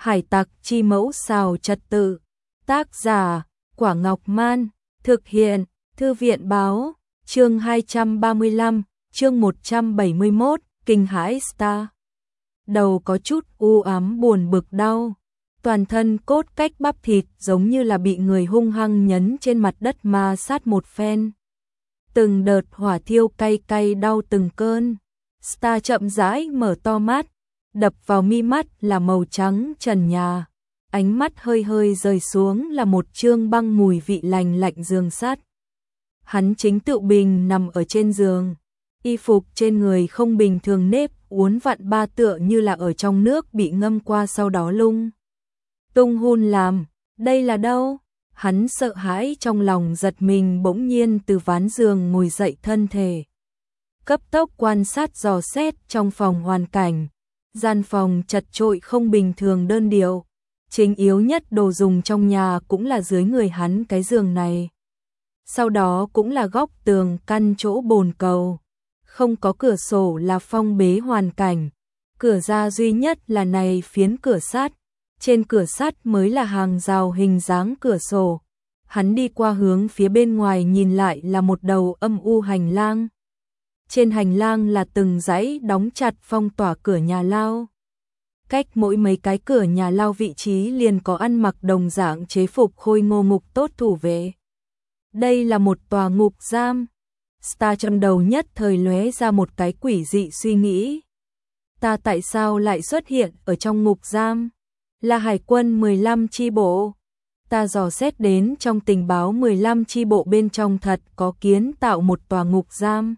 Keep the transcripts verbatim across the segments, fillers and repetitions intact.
Hải tặc chi mẫu xào trật tự. Tác giả, Quả Ngọc Man. Thực hiện, Thư viện báo. Chương hai trăm ba mươi lăm, chương một trăm bảy mươi mốt, kinh hãi Star. Đầu có chút u ám buồn bực đau. Toàn thân cốt cách bắp thịt giống như là bị người hung hăng nhấn trên mặt đất ma sát một phen. Từng đợt hỏa thiêu cay cay đau từng cơn. Star chậm rãi mở to mắt, đập vào mi mắt là màu trắng trần nhà. Ánh mắt hơi hơi rơi xuống là một chương băng mùi vị lành lạnh giường sắt. Hắn chính tự bình nằm ở trên giường. Y phục trên người không bình thường nếp uốn vặn ba tựa như là ở trong nước bị ngâm qua sau đó lung tung hun làm. Đây là đâu? Hắn sợ hãi trong lòng giật mình, bỗng nhiên từ ván giường ngồi dậy thân thể. Cấp tốc quan sát dò xét trong phòng hoàn cảnh. Gian phòng chật chội không bình thường đơn điệu. Chính yếu nhất đồ dùng trong nhà cũng là dưới người hắn cái giường này. Sau đó cũng là góc tường căn chỗ bồn cầu. Không có cửa sổ là phong bế hoàn cảnh. Cửa ra duy nhất là này phiến cửa sắt. Trên cửa sắt mới là hàng rào hình dáng cửa sổ. Hắn đi qua hướng phía bên ngoài nhìn lại là một đầu âm u hành lang. Trên hành lang là từng dãy đóng chặt phong tỏa cửa nhà lao. Cách mỗi mấy cái cửa nhà lao vị trí liền có ăn mặc đồng dạng chế phục khôi ngô ngục tốt thủ vệ. Đây là một tòa ngục giam. Star trong đầu nhất thời lóe ra một cái quỷ dị suy nghĩ. Ta tại sao lại xuất hiện ở trong ngục giam? Là hải quân mười lăm chi bộ. Ta dò xét đến trong tình báo mười lăm chi bộ bên trong thật có kiến tạo một tòa ngục giam.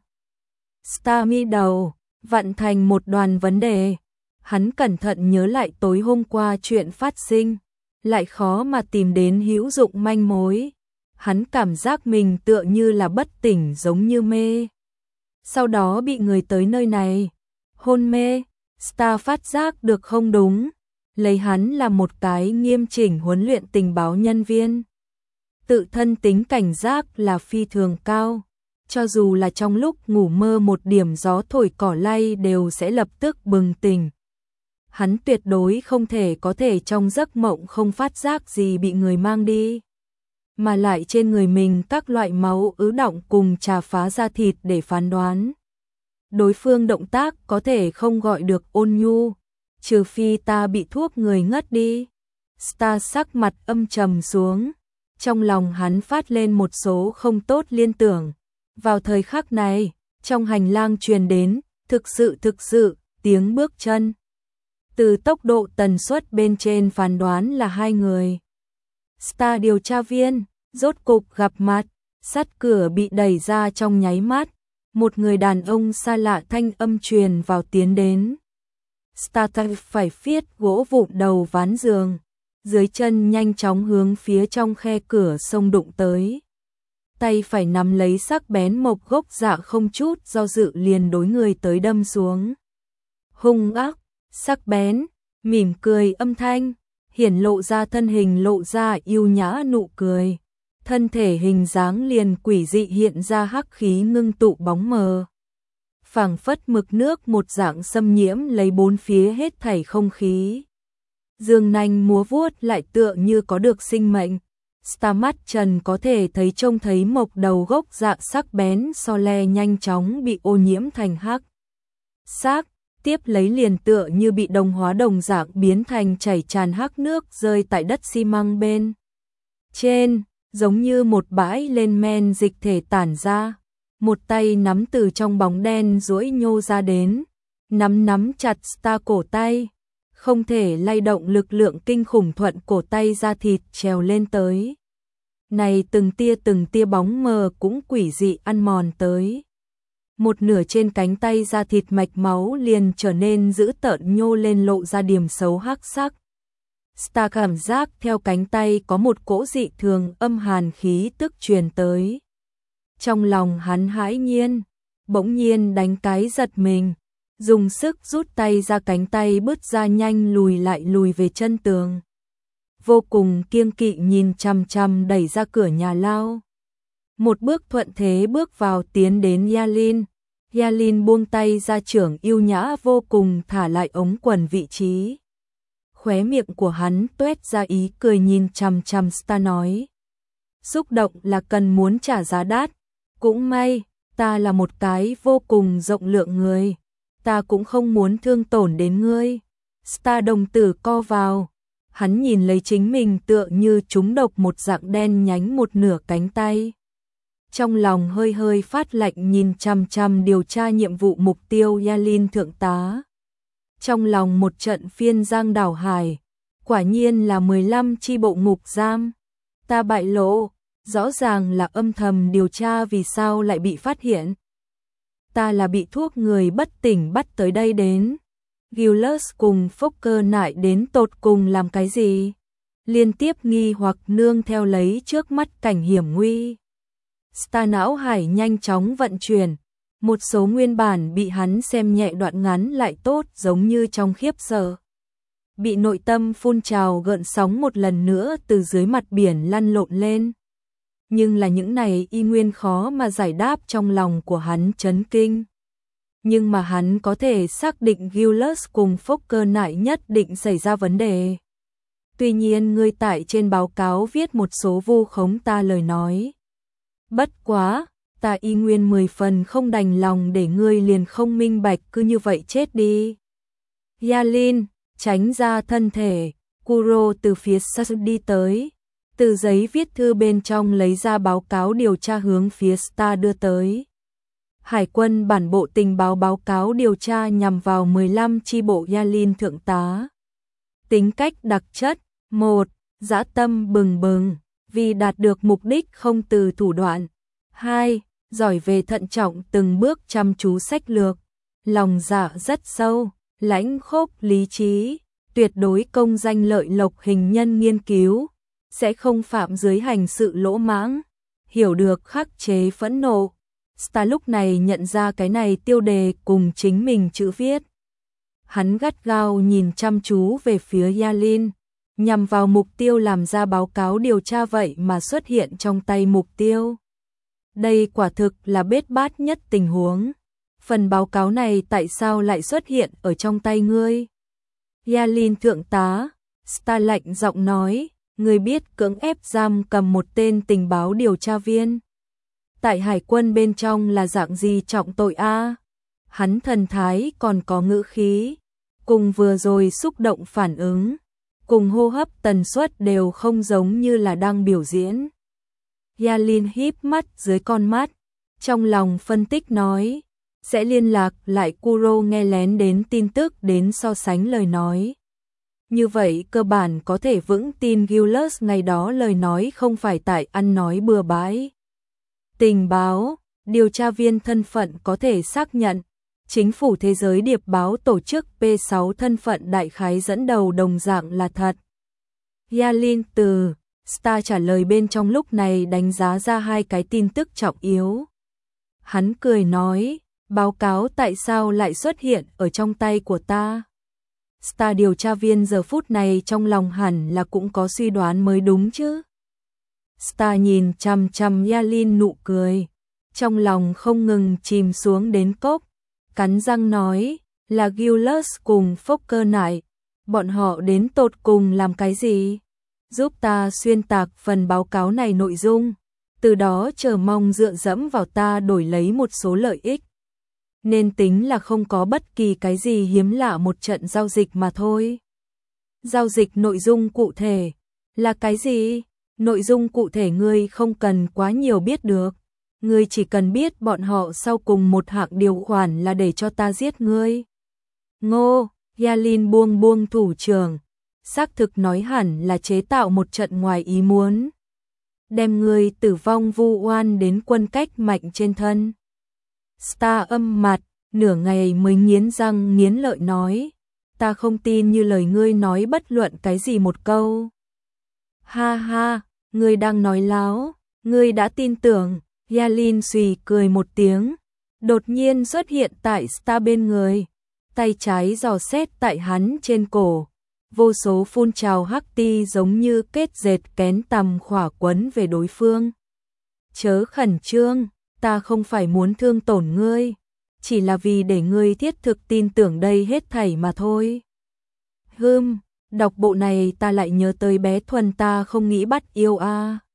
Star mi đầu, vặn thành một đoàn vấn đề. Hắn cẩn thận nhớ lại tối hôm qua chuyện phát sinh, lại khó mà tìm đến hữu dụng manh mối. Hắn cảm giác mình tựa như là bất tỉnh giống như mê. Sau đó bị người tới nơi này, hôn mê. Star phát giác được không đúng, lấy hắn là một cái nghiêm chỉnh huấn luyện tình báo nhân viên. Tự thân tính cảnh giác là phi thường cao, cho dù là trong lúc ngủ mơ một điểm gió thổi cỏ lay đều sẽ lập tức bừng tỉnh. Hắn tuyệt đối không thể có thể trong giấc mộng không phát giác gì bị người mang đi. Mà lại trên người mình các loại máu ứ đọng cùng trà phá da thịt để phán đoán. Đối phương động tác có thể không gọi được ôn nhu, trừ phi ta bị thuốc người ngất đi. Star sắc mặt âm trầm xuống, trong lòng hắn phát lên một số không tốt liên tưởng. Vào thời khắc này, trong hành lang truyền đến, thực sự thực sự, tiếng bước chân. Từ tốc độ tần suất bên trên phán đoán là hai người. Star điều tra viên, rốt cục gặp mặt, sắt cửa bị đẩy ra trong nháy mắt. Một người đàn ông xa lạ thanh âm truyền vào tiến đến. Star phải phiết gỗ vụn đầu ván giường, dưới chân nhanh chóng hướng phía trong khe cửa xông đụng tới. Tay phải nắm lấy sắc bén mộc gốc dạ không chút do dự liền đối người tới đâm xuống. Hung ác, sắc bén, mỉm cười âm thanh, hiển lộ ra thân hình lộ ra yêu nhã nụ cười. Thân thể hình dáng liền quỷ dị hiện ra hắc khí ngưng tụ bóng mờ. Phảng phất mực nước một dạng xâm nhiễm lấy bốn phía hết thảy không khí. Dương nanh múa vuốt lại tựa như có được sinh mệnh. Star mắt trần có thể thấy trông thấy mộc đầu gốc dạ sắc bén so le nhanh chóng bị ô nhiễm thành hắc xác, tiếp lấy liền tựa như bị đồng hóa đồng dạng biến thành chảy tràn hắc nước rơi tại đất xi măng bên trên, giống như một bãi lên men dịch thể tản ra. Một tay nắm từ trong bóng đen duỗi nhô ra đến, nắm nắm chặt Star cổ tay, không thể lay động, lực lượng kinh khủng thuận cổ tay ra thịt trèo lên tới. Này từng tia từng tia bóng mờ cũng quỷ dị ăn mòn tới. Một nửa trên cánh tay da thịt mạch máu liền trở nên dữ tợn nhô lên lộ ra điểm xấu hắc sắc. Star cảm giác theo cánh tay có một cỗ dị thường âm hàn khí tức truyền tới. Trong lòng hắn hãi nhiên, bỗng nhiên đánh cái giật mình, dùng sức rút tay ra, cánh tay bứt ra nhanh lùi lại lùi về chân tường. Vô cùng kiêng kỵ nhìn chằm chằm đẩy ra cửa nhà lao. Một bước thuận thế bước vào tiến đến Yalin. Yalin buông tay ra, trưởng yêu nhã vô cùng thả lại ống quần vị trí. Khóe miệng của hắn tuét ra ý cười nhìn chằm chằm Star nói. Xúc động là cần muốn trả giá đắt. Cũng may, ta là một cái vô cùng rộng lượng người. Ta cũng không muốn thương tổn đến ngươi. Star đồng tử co vào. Hắn nhìn lấy chính mình tựa như trúng độc một dạng đen nhánh một nửa cánh tay. Trong lòng hơi hơi phát lạnh nhìn chằm chằm điều tra nhiệm vụ mục tiêu Yalin thượng tá. Trong lòng một trận phiên giang đảo hải. Quả nhiên là mười lăm chi bộ ngục giam. Ta bại lộ, rõ ràng là âm thầm điều tra vì sao lại bị phát hiện. Ta là bị thuốc người bất tỉnh bắt tới đây đến. Gilles cùng Fokker nại đến tột cùng làm cái gì? Liên tiếp nghi hoặc nương theo lấy trước mắt cảnh hiểm nguy. Star não hải nhanh chóng vận chuyển. Một số nguyên bản bị hắn xem nhẹ đoạn ngắn lại tốt giống như trong khiếp sợ. Bị nội tâm phun trào gợn sóng một lần nữa từ dưới mặt biển lăn lộn lên. Nhưng là những này y nguyên khó mà giải đáp trong lòng của hắn chấn kinh. Nhưng mà hắn có thể xác định Gilles cùng Fokker nại nhất định xảy ra vấn đề. Tuy nhiên ngươi tại trên báo cáo viết một số vu khống ta lời nói. Bất quá, ta y nguyên mười phần không đành lòng để ngươi liền không minh bạch cứ như vậy chết đi. Yalin, tránh ra thân thể, Kuro từ phía sau đi tới. Từ giấy viết thư bên trong lấy ra báo cáo điều tra hướng phía Star đưa tới. Hải quân bản bộ tình báo báo cáo điều tra nhằm vào mười lăm chi bộ Yalin thượng tá. Tính cách đặc chất, một. Dã tâm bừng bừng, vì đạt được mục đích không từ thủ đoạn. hai. Giỏi về thận trọng từng bước chăm chú sách lược. Lòng dạ rất sâu, lãnh khốc lý trí, tuyệt đối công danh lợi lộc hình nhân nghiên cứu. Sẽ không phạm dưới hành sự lỗ mãng, hiểu được khắc chế phẫn nộ. Star lúc này nhận ra cái này tiêu đề cùng chính mình chữ viết. Hắn gắt gao nhìn chăm chú về phía Yalin, nhằm vào mục tiêu làm ra báo cáo điều tra vậy mà xuất hiện trong tay mục tiêu. Đây quả thực là bết bát nhất tình huống. Phần báo cáo này tại sao lại xuất hiện ở trong tay ngươi? Yalin thượng tá, Star lạnh giọng nói. Người biết cưỡng ép giam cầm một tên tình báo điều tra viên. Tại hải quân bên trong là dạng gì trọng tội a? Hắn thần thái còn có ngữ khí. Cùng vừa rồi xúc động phản ứng. Cùng hô hấp tần suất đều không giống như là đang biểu diễn. Yalin híp mắt dưới con mắt. Trong lòng phân tích nói. Sẽ liên lạc lại Kuro nghe lén đến tin tức đến so sánh lời nói. Như vậy cơ bản có thể vững tin Gilles ngày đó lời nói không phải tại ăn nói bừa bãi. Tình báo, điều tra viên thân phận có thể xác nhận. Chính phủ thế giới điệp báo tổ chức P sáu thân phận đại khái dẫn đầu đồng dạng là thật. Yalin từ Star trả lời bên trong lúc này đánh giá ra hai cái tin tức trọng yếu. Hắn cười nói, báo cáo tại sao lại xuất hiện ở trong tay của ta? Star điều tra viên giờ phút này trong lòng hẳn là cũng có suy đoán mới đúng chứ. Star nhìn chằm chằm Yalin nụ cười, trong lòng không ngừng chìm xuống đến cốc, cắn răng nói, là Gilles cùng Fokker nại, bọn họ đến tột cùng làm cái gì? Giúp ta xuyên tạc phần báo cáo này nội dung, từ đó chờ mong dựa dẫm vào ta đổi lấy một số lợi ích. Nên tính là không có bất kỳ cái gì hiếm lạ một trận giao dịch mà thôi. Giao dịch nội dung cụ thể là cái gì? Nội dung cụ thể ngươi không cần quá nhiều biết được. Ngươi chỉ cần biết bọn họ sau cùng một hạng điều khoản là để cho ta giết ngươi. Ngô, Yalin buông buông thủ trưởng. Xác thực nói hẳn là chế tạo một trận ngoài ý muốn. Đem ngươi tử vong vu oan đến quân cách mạnh trên thân. Star âm mặt, nửa ngày mới nghiến răng nghiến lợi nói. Ta không tin như lời ngươi nói bất luận cái gì một câu. Ha ha, ngươi đang nói láo, ngươi đã tin tưởng. Yalin xùy cười một tiếng, đột nhiên xuất hiện tại Star bên người, tay trái dò xét tại hắn trên cổ. Vô số phun trào hắc ti giống như kết dệt kén tằm khỏa quấn về đối phương. Chớ khẩn trương, ta không phải muốn thương tổn ngươi, chỉ là vì để ngươi thiết thực tin tưởng đây hết thảy mà thôi. Hừm, Đọc bộ này ta lại nhớ tới bé Thuần ta không nghĩ bắt yêu a.